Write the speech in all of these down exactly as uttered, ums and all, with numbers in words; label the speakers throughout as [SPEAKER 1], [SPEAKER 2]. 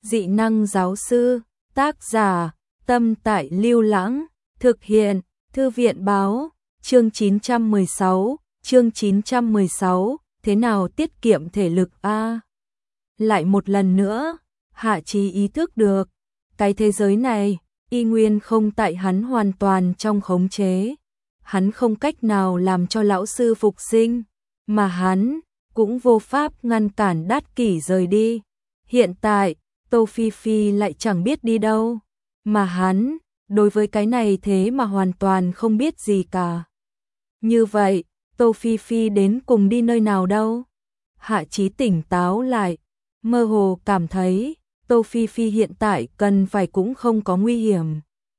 [SPEAKER 1] Dị năng giáo sư, tác giả, Tâm Tại Lưu Lãng, thực hiện, Thư viện báo, chương chín trăm mười sáu, chương chín trăm mười sáu, thế nào tiết kiệm thể lực a? Lại một lần nữa, Hạ Chí ý thức được, cái thế giới này, y nguyên không tại hắn hoàn toàn trong khống chế. Hắn không cách nào làm cho lão sư phục sinh, mà hắn cũng vô pháp ngăn cản Đát Kỷ rời đi. Hiện tại, Tô Phi Phi lại chẳng biết đi đâu, mà hắn, đối với cái này thế mà hoàn toàn không biết gì cả. Như vậy, Tô Phi Phi đến cùng đi nơi nào đâu? Hạ Chí tỉnh táo lại, mơ hồ cảm thấy, Tô Phi Phi hiện tại cần phải cũng không có nguy hiểm.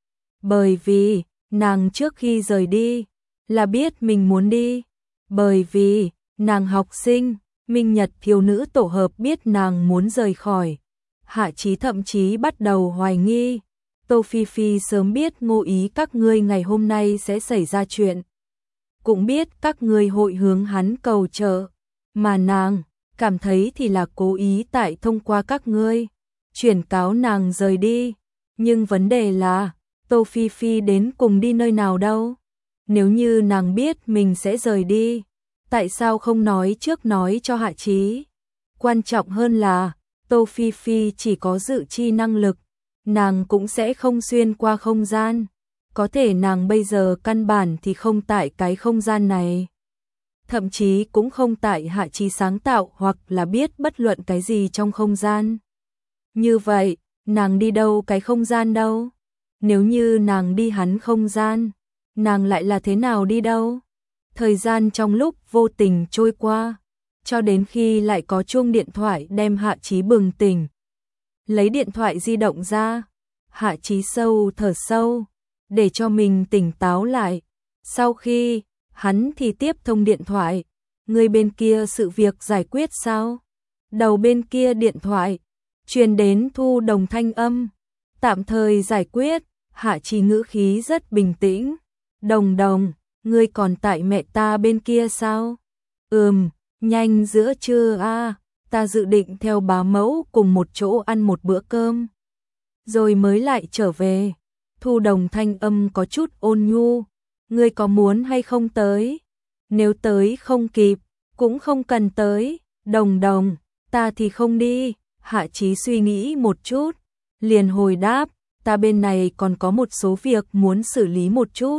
[SPEAKER 1] Bởi vì, nàng trước khi rời đi, là biết mình muốn đi. Bởi vì, nàng học sinh, Minh Nhật thiếu nữ tổ hợp biết nàng muốn rời khỏi. Hạ Chí thậm chí bắt đầu hoài nghi, Tô Phi Phi sớm biết Ngô Ý các ngươi ngày hôm nay sẽ xảy ra chuyện. Cũng biết các ngươi hội hướng hắn cầu trợ, mà nàng cảm thấy thì là cố ý tại thông qua các ngươi, chuyển cáo nàng rời đi. Nhưng vấn đề là, Tô Phi Phi đến cùng đi nơi nào đâu? Nếu như nàng biết mình sẽ rời đi, tại sao không nói trước nói cho Hạ Chí? Quan trọng hơn là, Tô Phi Phi chỉ có dự chi năng lực, nàng cũng sẽ không xuyên qua không gian. Có thể nàng bây giờ căn bản thì không tại cái không gian này. Thậm chí cũng không tại Hạ Chí sáng tạo hoặc là biết bất luận cái gì trong không gian. Như vậy, nàng đi đâu cái không gian đâu? Nếu như nàng đi hắn không gian, nàng lại là thế nào đi đâu? Thời gian trong lúc vô tình trôi qua, cho đến khi lại có chuông điện thoại đem Hạ Chí bừng tỉnh. Lấy điện thoại di động ra, Hạ Chí sâu thở sâu, để cho mình tỉnh táo lại. Sau khi, hắn thì tiếp thông điện thoại, người bên kia sự việc giải quyết sao? Đầu bên kia điện thoại, truyền đến Thu Đồng thanh âm, tạm thời giải quyết. Hạ Chí ngữ khí rất bình tĩnh, Đồng Đồng, ngươi còn tại mẹ ta bên kia sao? Ừm, nhanh giữa trưa a, ta dự định theo bá mẫu cùng một chỗ ăn một bữa cơm, rồi mới lại trở về. Thu Đồng thanh âm có chút ôn nhu, ngươi có muốn hay không tới? Nếu tới không kịp, cũng không cần tới. Đồng Đồng, ta thì không đi. Hạ Chí suy nghĩ một chút, liền hồi đáp, ta bên này còn có một số việc muốn xử lý một chút.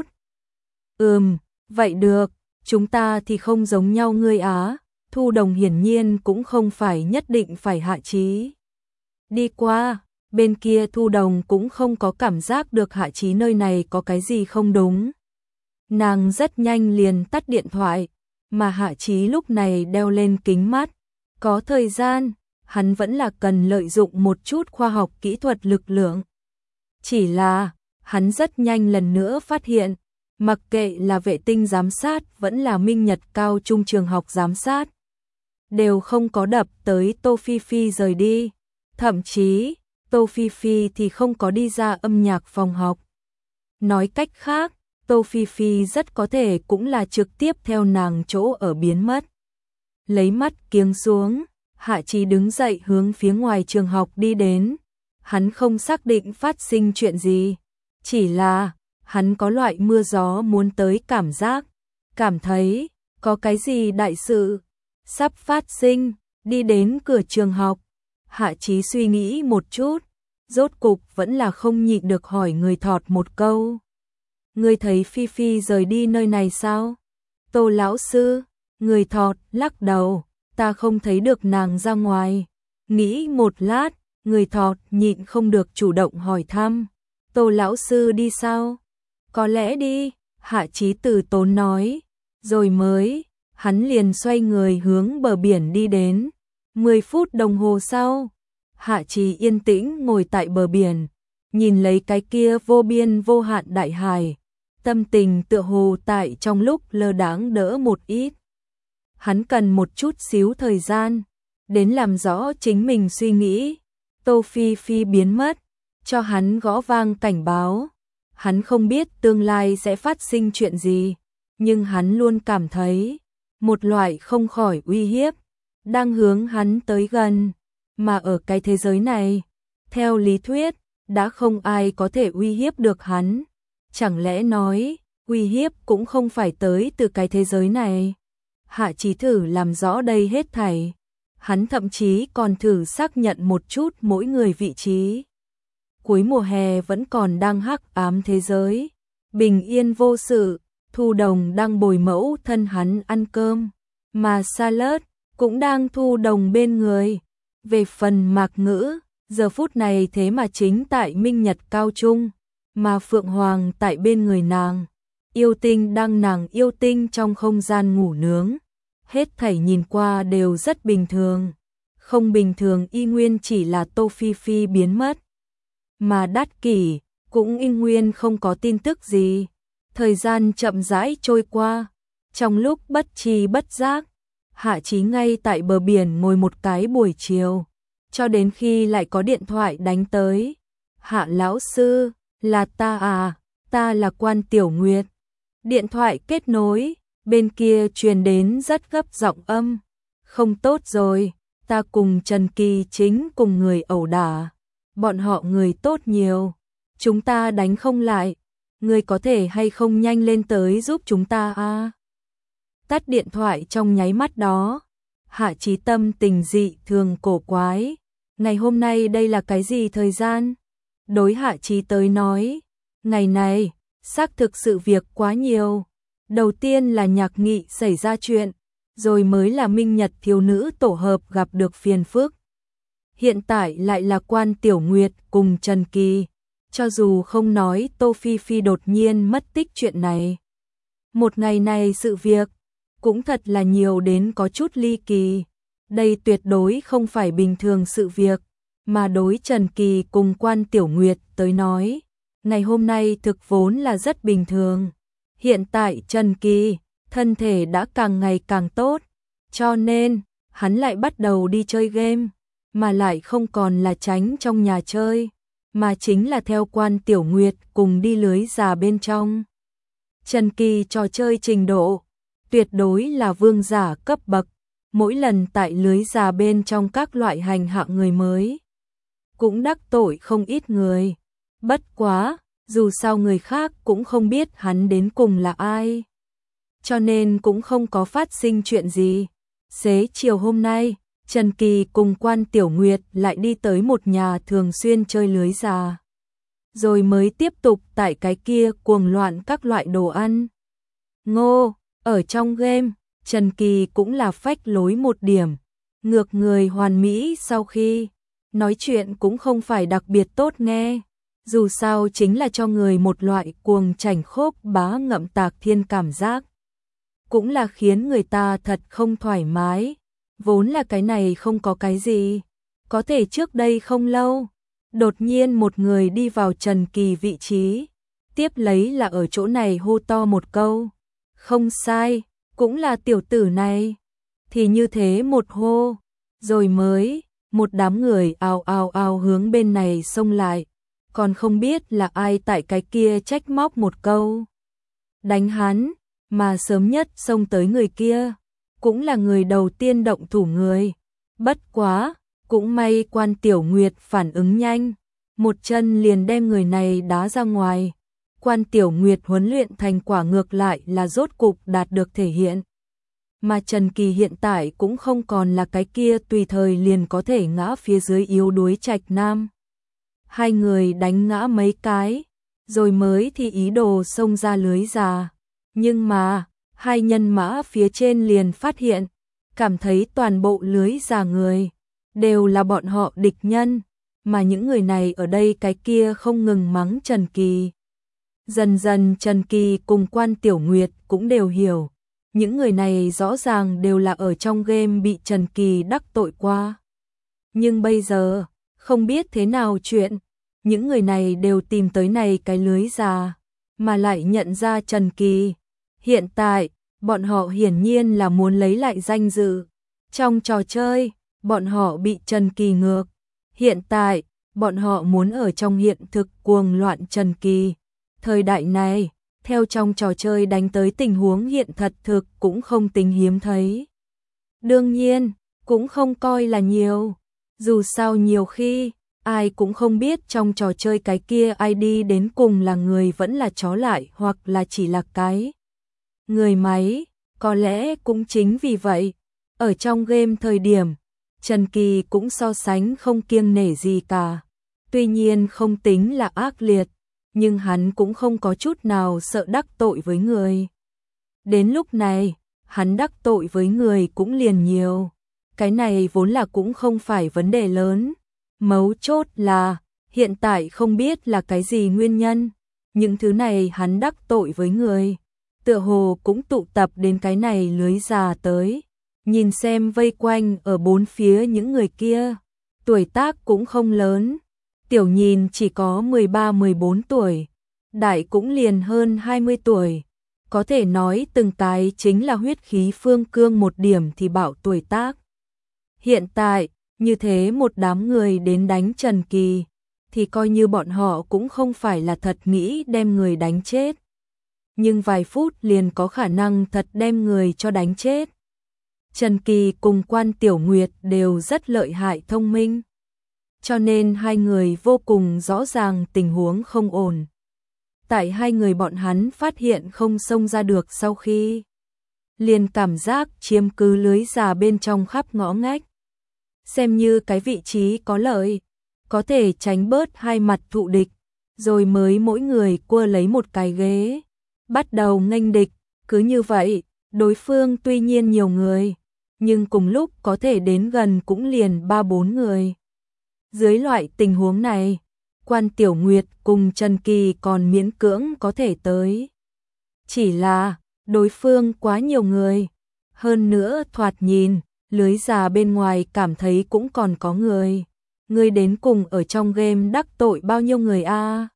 [SPEAKER 1] Ừm, vậy được, chúng ta thì không giống nhau ngươi á. Thu Đồng hiển nhiên cũng không phải nhất định phải Hạ Chí đi qua. Bên kia Thu Đồng cũng không có cảm giác được Hạ Chí nơi này có cái gì không đúng. Nàng rất nhanh liền tắt điện thoại, mà Hạ Chí lúc này đeo lên kính mắt. Có thời gian, hắn vẫn là cần lợi dụng một chút khoa học kỹ thuật lực lượng. Chỉ là, hắn rất nhanh lần nữa phát hiện, mặc kệ là vệ tinh giám sát vẫn là Minh Nhật cao trung trường học giám sát, đều không có đập tới Tô Phi Phi rời đi. Thậm chí, Tô Phi Phi thì không có đi ra âm nhạc phòng học. Nói cách khác, Tô Phi Phi rất có thể cũng là trực tiếp theo nàng chỗ ở biến mất. Lấy mắt kiếng xuống, Hạ Chí đứng dậy hướng phía ngoài trường học đi đến. Hắn không xác định phát sinh chuyện gì, chỉ là hắn có loại mưa gió muốn tới cảm giác, cảm thấy có cái gì đại sự sắp phát sinh. Đi đến cửa trường học, Hạ Chí suy nghĩ một chút, rốt cục vẫn là không nhịn được hỏi người thọt một câu. Ngươi thấy Phi Phi rời đi nơi này sao? Tô lão sư, người thọt lắc đầu, ta không thấy được nàng ra ngoài. Nghĩ một lát, người thọt nhịn không được chủ động hỏi thăm, Tô lão sư đi sao? Có lẽ đi, Hạ Chí từ tốn nói, rồi mới, hắn liền xoay người hướng bờ biển đi đến. Mười phút đồng hồ sau, Hạ Chí yên tĩnh ngồi tại bờ biển, nhìn lấy cái kia vô biên vô hạn đại hải, tâm tình tựa hồ tại trong lúc lơ đãng đỡ một ít. Hắn cần một chút xíu thời gian, đến làm rõ chính mình suy nghĩ. Tô Phi Phi biến mất, cho hắn gõ vang cảnh báo. Hắn không biết tương lai sẽ phát sinh chuyện gì, nhưng hắn luôn cảm thấy một loại không khỏi uy hiếp đang hướng hắn tới gần. Mà ở cái thế giới này, Theo lý thuyết, đã không ai có thể uy hiếp được hắn. Chẳng lẽ nói, uy hiếp cũng không phải tới từ cái thế giới này? Hạ Chí thử làm rõ đây hết thảy. Hắn thậm chí còn thử xác nhận một chút mỗi người vị trí. Cuối mùa hè vẫn còn đang hắc ám thế giới. Bình yên vô sự, Thu Đồng đang bồi mẫu thân hắn ăn cơm. Mà Salad cũng đang Thu Đồng bên người. Về phần Mạc Ngữ, giờ phút này thế mà chính tại Minh Nhật Cao Trung. Mà Phượng Hoàng tại bên người nàng. Yêu Tinh đang nàng yêu tinh trong không gian ngủ nướng. Hết thảy nhìn qua đều rất bình thường. Không bình thường y nguyên chỉ là Tô Phi Phi biến mất. Mà Đát Kỷ cũng y nguyên không có tin tức gì. Thời gian chậm rãi trôi qua. Trong lúc bất tri bất giác, Hạ Chí ngay tại bờ biển ngồi một cái buổi chiều. Cho đến khi lại có điện thoại đánh tới. Hạ lão sư, là ta à, ta là Quan Tiểu Nguyệt. Điện thoại kết nối, bên kia truyền đến rất gấp giọng âm. Không tốt rồi, ta cùng Trần Kỳ chính cùng người ẩu đả. Bọn họ người tốt nhiều, chúng ta đánh không lại. Người có thể hay không nhanh lên tới giúp chúng ta à? Tắt điện thoại trong nháy mắt đó. Hạ Chí tâm tình dị thường cổ quái. Ngày hôm nay đây là cái gì thời gian? Đối Hạ Chí tới nói, ngày này, xác thực sự việc quá nhiều. Đầu tiên là Nhạc Nghị xảy ra chuyện, rồi mới là Minh Nhật thiếu nữ tổ hợp gặp được phiền phức. Hiện tại lại là Quan Tiểu Nguyệt cùng Trần Kỳ. Cho dù không nói Tô Phi Phi đột nhiên mất tích chuyện này. Một ngày này sự việc cũng thật là nhiều đến có chút ly kỳ. Đây tuyệt đối không phải bình thường sự việc, mà đối Trần Kỳ cùng Quan Tiểu Nguyệt tới nói, ngày hôm nay thực vốn là rất bình thường. Hiện tại Trần Kỳ, thân thể đã càng ngày càng tốt, cho nên, hắn lại bắt đầu đi chơi game, mà lại không còn là tránh trong nhà chơi, mà chính là theo Quan Tiểu Nguyệt cùng đi lưới già bên trong. Trần Kỳ trò chơi trình độ, tuyệt đối là vương giả cấp bậc, mỗi lần tại lưới già bên trong các loại hành hạ người mới. Cũng đắc tội không ít người. Bất quá, dù sao người khác cũng không biết hắn đến cùng là ai. Cho nên cũng không có phát sinh chuyện gì. Xế chiều hôm nay, Trần Kỳ cùng Quan Tiểu Nguyệt lại đi tới một nhà thường xuyên chơi lưới già. Rồi mới tiếp tục tại cái kia cuồng loạn các loại đồ ăn. Ngô, ở trong game, Trần Kỳ cũng là phách lối một điểm. Ngược người hoàn mỹ sau khi nói chuyện cũng không phải đặc biệt tốt nghe. Dù sao chính là cho người một loại cuồng chảnh khốp bá ngậm tạc thiên cảm giác. Cũng là khiến người ta thật không thoải mái. Vốn là cái này không có cái gì. Có thể trước đây không lâu, đột nhiên một người đi vào Trần Kỳ vị trí. Tiếp lấy là ở chỗ này hô to một câu. Không sai, cũng là tiểu tử này. Thì như thế một hô, rồi mới, một đám người ào ào ào hướng bên này xông lại. Còn không biết là ai tại cái kia trách móc một câu. Đánh hắn, mà sớm nhất xông tới người kia, cũng là người đầu tiên động thủ người. Bất quá, cũng may Quan Tiểu Nguyệt phản ứng nhanh, một chân liền đem người này đá ra ngoài. Quan Tiểu Nguyệt huấn luyện thành quả ngược lại là rốt cục đạt được thể hiện. Mà Trần Kỳ hiện tại cũng không còn là cái kia tùy thời liền có thể ngã phía dưới yếu đuối Trạch Nam. Hai người đánh ngã mấy cái, rồi mới thì ý đồ xông ra lưới già. Nhưng mà, hai nhân mã phía trên liền phát hiện, cảm thấy toàn bộ lưới già người đều là bọn họ địch nhân, mà những người này ở đây cái kia không ngừng mắng Trần Kỳ. Dần dần Trần Kỳ cùng Quan Tiểu Nguyệt cũng đều hiểu, những người này rõ ràng đều là ở trong game bị Trần Kỳ đắc tội qua. Nhưng bây giờ, không biết thế nào chuyện, những người này đều tìm tới này cái lưới già, mà lại nhận ra Trần Kỳ. Hiện tại, bọn họ hiển nhiên là muốn lấy lại danh dự. Trong trò chơi, bọn họ bị Trần Kỳ ngược. Hiện tại, bọn họ muốn ở trong hiện thực cuồng loạn Trần Kỳ. Thời đại này, theo trong trò chơi đánh tới tình huống hiện thật thực cũng không tính hiếm thấy. Đương nhiên, cũng không coi là nhiều. Dù sao nhiều khi, Ai cũng không biết trong trò chơi cái kia ai đi đến cùng là người vẫn là chó lại hoặc là chỉ là cái người máy. Có lẽ cũng chính vì vậy, ở trong game thời điểm, Trần Kỳ cũng so sánh không kiêng nể gì cả. Tuy nhiên không tính là ác liệt, nhưng hắn cũng không có chút nào sợ đắc tội với người. Đến lúc này, hắn đắc tội với người cũng liền nhiều. Cái này vốn là cũng không phải vấn đề lớn. Mấu chốt là, hiện tại không biết là cái gì nguyên nhân. Những thứ này hắn đắc tội với người, tựa hồ cũng tụ tập đến cái này lưới già tới. Nhìn xem vây quanh ở bốn phía những người kia, tuổi tác cũng không lớn. Tiểu nhìn chỉ có mười ba mười bốn tuổi, đại cũng liền hơn hai mươi tuổi. Có thể nói từng cái chính là huyết khí phương cương một điểm thì bảo tuổi tác. Hiện tại, như thế một đám người đến đánh Trần Kỳ, thì coi như bọn họ cũng không phải là thật nghĩ đem người đánh chết. Nhưng vài phút liền có khả năng thật đem người cho đánh chết. Trần Kỳ cùng Quan Tiểu Nguyệt đều rất lợi hại thông minh, cho nên hai người vô cùng rõ ràng tình huống không ổn. Tại hai người bọn hắn phát hiện không xông ra được sau khi, liền cảm giác chiếm cứ lưới già bên trong khắp ngõ ngách. Xem như cái vị trí có lợi, có thể tránh bớt hai mặt thụ địch, rồi mới mỗi người cua lấy một cái ghế, bắt đầu nghênh địch. Cứ như vậy, đối phương tuy nhiên nhiều người, nhưng cùng lúc có thể đến gần cũng liền ba bốn người. Dưới loại tình huống này, Quan Tiểu Nguyệt cùng Trần Kỳ còn miễn cưỡng có thể tới. Chỉ là, đối phương quá nhiều người. Hơn nữa thoạt nhìn, lưới già bên ngoài cảm thấy cũng còn có người. Người đến cùng ở trong game đắc tội bao nhiêu người a? À?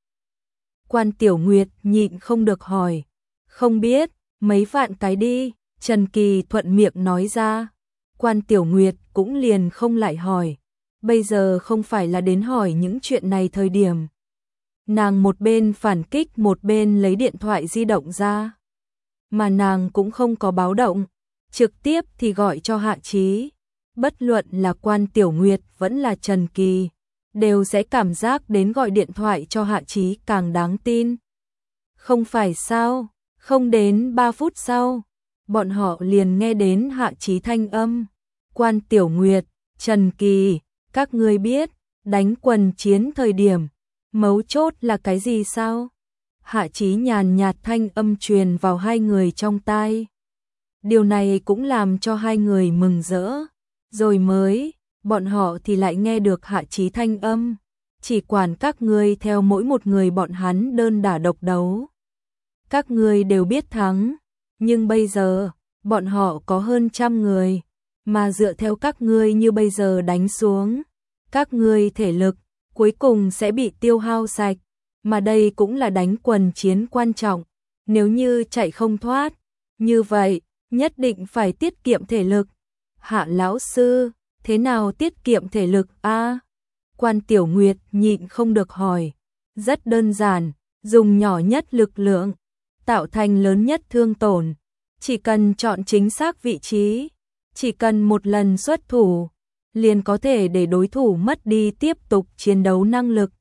[SPEAKER 1] Quan Tiểu Nguyệt nhịn không được hỏi. Không biết, mấy vạn cái đi, Trần Kỳ thuận miệng nói ra. Quan Tiểu Nguyệt cũng liền không lại hỏi. Bây giờ không phải là đến hỏi những chuyện này thời điểm. Nàng một bên phản kích một bên lấy điện thoại di động ra. Mà nàng cũng không có báo động, trực tiếp thì gọi cho Hạ Chí. Bất luận là Quan Tiểu Nguyệt vẫn là Trần Kỳ, đều sẽ cảm giác đến gọi điện thoại cho Hạ Chí càng đáng tin. Không phải sao, không đến ba phút sau, bọn họ liền nghe đến Hạ Chí thanh âm. Quan Tiểu Nguyệt, Trần Kỳ, các ngươi biết, đánh quần chiến thời điểm, mấu chốt là cái gì sao? Hạ Chí nhàn nhạt thanh âm truyền vào hai người trong tai. Điều này cũng làm cho hai người mừng rỡ. Rồi mới, bọn họ thì lại nghe được Hạ Chí thanh âm. Chỉ quản các ngươi theo mỗi một người bọn hắn đơn đả độc đấu. Các ngươi đều biết thắng, nhưng bây giờ, bọn họ có hơn trăm người. Mà dựa theo các ngươi như bây giờ đánh xuống, các ngươi thể lực cuối cùng sẽ bị tiêu hao sạch, mà đây cũng là đánh quần chiến quan trọng. Nếu như chạy không thoát, như vậy, nhất định phải tiết kiệm thể lực. Hạ lão sư, thế nào tiết kiệm thể lực a? À? Quan Tiểu Nguyệt nhịn không được hỏi. Rất đơn giản, dùng nhỏ nhất lực lượng, tạo thành lớn nhất thương tổn. Chỉ cần chọn chính xác vị trí, chỉ cần một lần xuất thủ, liền có thể để đối thủ mất đi tiếp tục chiến đấu năng lực.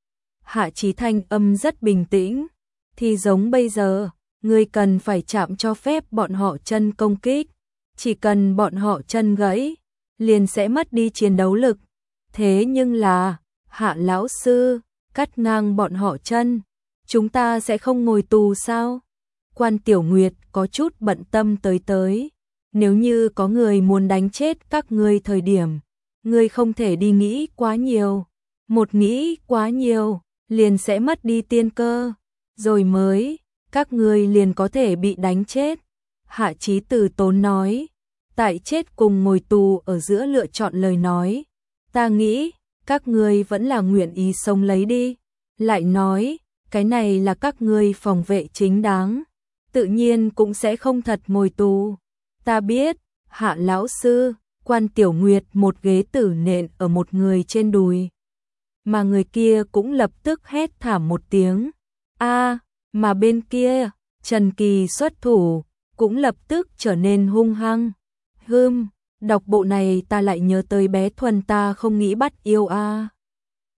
[SPEAKER 1] Hạ Chí thanh âm rất bình tĩnh, thì giống bây giờ, ngươi cần phải chạm cho phép bọn họ chân công kích, chỉ cần bọn họ chân gãy, liền sẽ mất đi chiến đấu lực. Thế nhưng là, Hạ lão sư, cắt ngang bọn họ chân, chúng ta sẽ không ngồi tù sao? Quan Tiểu Nguyệt có chút bận tâm tới tới. Nếu như có người muốn đánh chết các ngươi thời điểm, ngươi không thể đi nghĩ quá nhiều. Một nghĩ quá nhiều, liền sẽ mất đi tiên cơ. Rồi mới, các ngươi liền có thể bị đánh chết. Hạ Chí từ tốn nói. Tại chết cùng ngồi tù ở giữa lựa chọn lời nói. Ta nghĩ, các ngươi vẫn là nguyện ý sống lấy đi. Lại nói, cái này là các ngươi phòng vệ chính đáng. Tự nhiên cũng sẽ không thật ngồi tù. Ta biết, Hạ lão sư. Quan Tiểu Nguyệt một ghế tử nện ở một người trên đùi. Mà người kia cũng lập tức hét thảm một tiếng. A, mà bên kia, Trần Kỳ xuất thủ, cũng lập tức trở nên hung hăng. Hừm, đọc bộ này ta lại nhớ tới bé Thuần ta không nghĩ bắt yêu a.